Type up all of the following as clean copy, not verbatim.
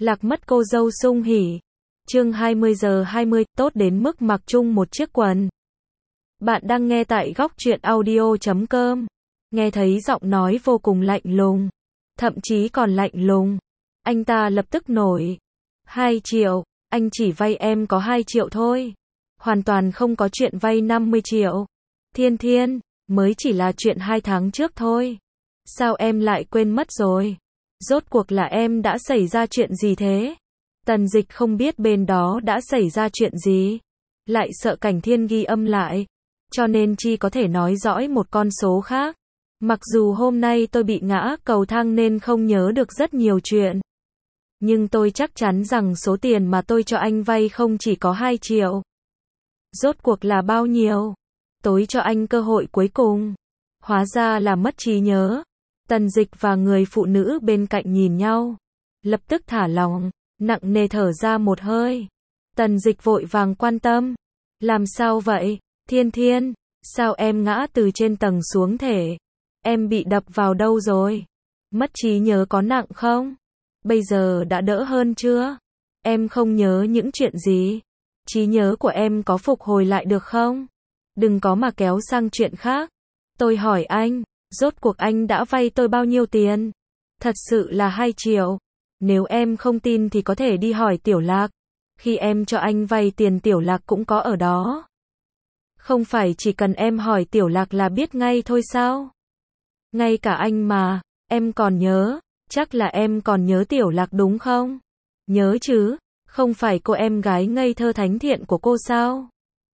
Lạc mất cô dâu sung hỉ. Chương 20:20, tốt đến mức mặc chung một chiếc quần. Bạn đang nghe tại góc truyện audio.com. Nghe thấy giọng nói vô cùng lạnh lùng, thậm chí còn lạnh lùng. Anh ta lập tức nổi. 2 triệu, anh chỉ vay em có 2 triệu thôi. Hoàn toàn không có chuyện vay 50 triệu. Thiên Thiên, mới chỉ là chuyện 2 tháng trước thôi. Sao em lại quên mất rồi? Rốt cuộc là em đã xảy ra chuyện gì thế? Tần Dịch không biết bên đó đã xảy ra chuyện gì. Lại sợ Cảnh Thiên ghi âm lại. Cho nên chỉ có thể nói dõi một con số khác. Mặc dù hôm nay tôi bị ngã cầu thang nên không nhớ được rất nhiều chuyện. Nhưng tôi chắc chắn rằng số tiền mà tôi cho anh vay không chỉ có 2 triệu. Rốt cuộc là bao nhiêu? Tôi cho anh cơ hội cuối cùng. Hóa ra là mất trí nhớ. Tần Dịch và người phụ nữ bên cạnh nhìn nhau. Lập tức thả lỏng, nặng nề thở ra một hơi. Tần Dịch vội vàng quan tâm. Làm sao vậy? Thiên Thiên, sao em ngã từ trên tầng xuống thế? Em bị đập vào đâu rồi? Mất trí nhớ có nặng không? Bây giờ đã đỡ hơn chưa? Em không nhớ những chuyện gì? Trí nhớ của em có phục hồi lại được không? Đừng có mà kéo sang chuyện khác. Tôi hỏi anh, rốt cuộc anh đã vay tôi bao nhiêu tiền? Thật sự là 2 triệu. Nếu em không tin thì có thể đi hỏi Tiểu Lạc. Khi em cho anh vay tiền Tiểu Lạc cũng có ở đó. Không phải chỉ cần em hỏi Tiểu Lạc là biết ngay thôi sao? Ngay cả anh mà, em còn nhớ. Chắc là em còn nhớ Tiểu Lạc đúng không? Nhớ chứ, không phải cô em gái ngây thơ thánh thiện của cô sao?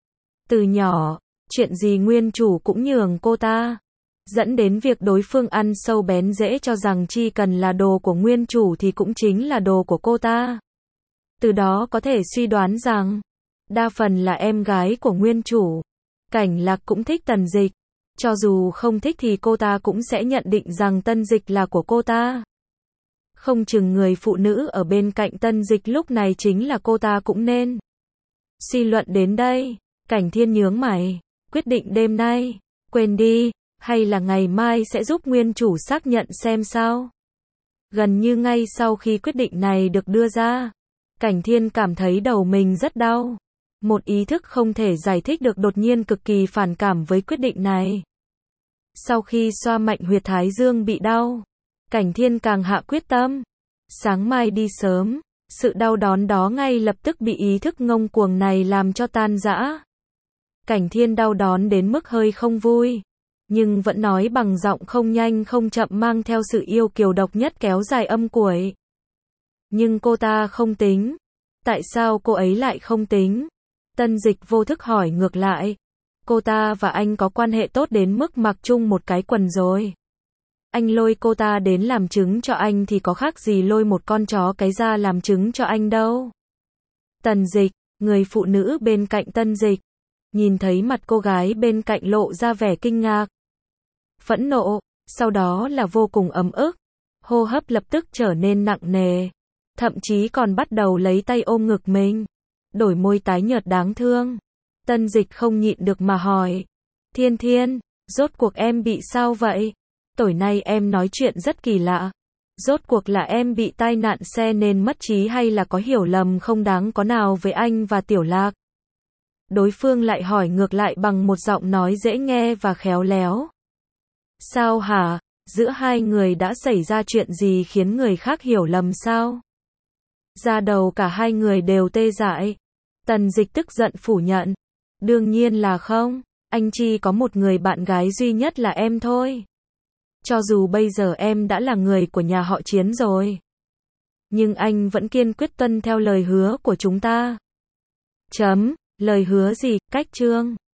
Từ nhỏ, chuyện gì nguyên chủ cũng nhường cô ta. Dẫn đến việc đối phương ăn sâu bén rễ cho rằng chỉ cần là đồ của nguyên chủ thì cũng chính là đồ của cô ta. Từ đó có thể suy đoán rằng, đa phần là em gái của nguyên chủ. Cảnh Lạc cũng thích Tần Dịch. Cho dù không thích thì cô ta cũng sẽ nhận định rằng Tần Dịch là của cô ta. Không chừng người phụ nữ ở bên cạnh Tần Dịch lúc này chính là cô ta cũng nên. Suy luận đến đây, Cảnh Thiên nhướng mày, quyết định đêm nay, quên đi, hay là ngày mai sẽ giúp nguyên chủ xác nhận xem sao. Gần như ngay sau khi quyết định này được đưa ra, Cảnh Thiên cảm thấy đầu mình rất đau. Một ý thức không thể giải thích được đột nhiên cực kỳ phản cảm với quyết định này. Sau khi xoa mạnh huyệt thái dương bị đau, Cảnh Thiên càng hạ quyết tâm. Sáng mai đi sớm, sự đau đớn đó ngay lập tức bị ý thức ngông cuồng này làm cho tan rã. Cảnh Thiên đau đớn đến mức hơi không vui, nhưng vẫn nói bằng giọng không nhanh không chậm mang theo sự yêu kiều độc nhất kéo dài âm cuối. Nhưng cô ta không tính. Tại sao cô ấy lại không tính? Tần Dịch vô thức hỏi ngược lại. Cô ta và anh có quan hệ tốt đến mức mặc chung một cái quần rồi. Anh lôi cô ta đến làm chứng cho anh thì có khác gì lôi một con chó cái ra làm chứng cho anh đâu. Tần Dịch, người phụ nữ bên cạnh Tần Dịch, nhìn thấy mặt cô gái bên cạnh lộ ra vẻ kinh ngạc, phẫn nộ, sau đó là vô cùng ấm ức. Hô hấp lập tức trở nên nặng nề, thậm chí còn bắt đầu lấy tay ôm ngực mình, đổi môi tái nhợt đáng thương. Tần Dịch không nhịn được mà hỏi, Thiên Thiên, rốt cuộc em bị sao vậy? Tối nay em nói chuyện rất kỳ lạ. Rốt cuộc là em bị tai nạn xe nên mất trí hay là có hiểu lầm không đáng có nào với anh và Tiểu Lạc? Đối phương lại hỏi ngược lại bằng một giọng nói dễ nghe và khéo léo. Sao hả? Giữa hai người đã xảy ra chuyện gì khiến người khác hiểu lầm sao? Da đầu cả hai người đều tê dại. Tần Dịch tức giận phủ nhận. Đương nhiên là không. Anh chỉ có một người bạn gái duy nhất là em thôi. Cho dù bây giờ em đã là người của nhà họ Chiến rồi, nhưng anh vẫn kiên quyết tuân theo lời hứa của chúng ta. Lời hứa gì? Cách chương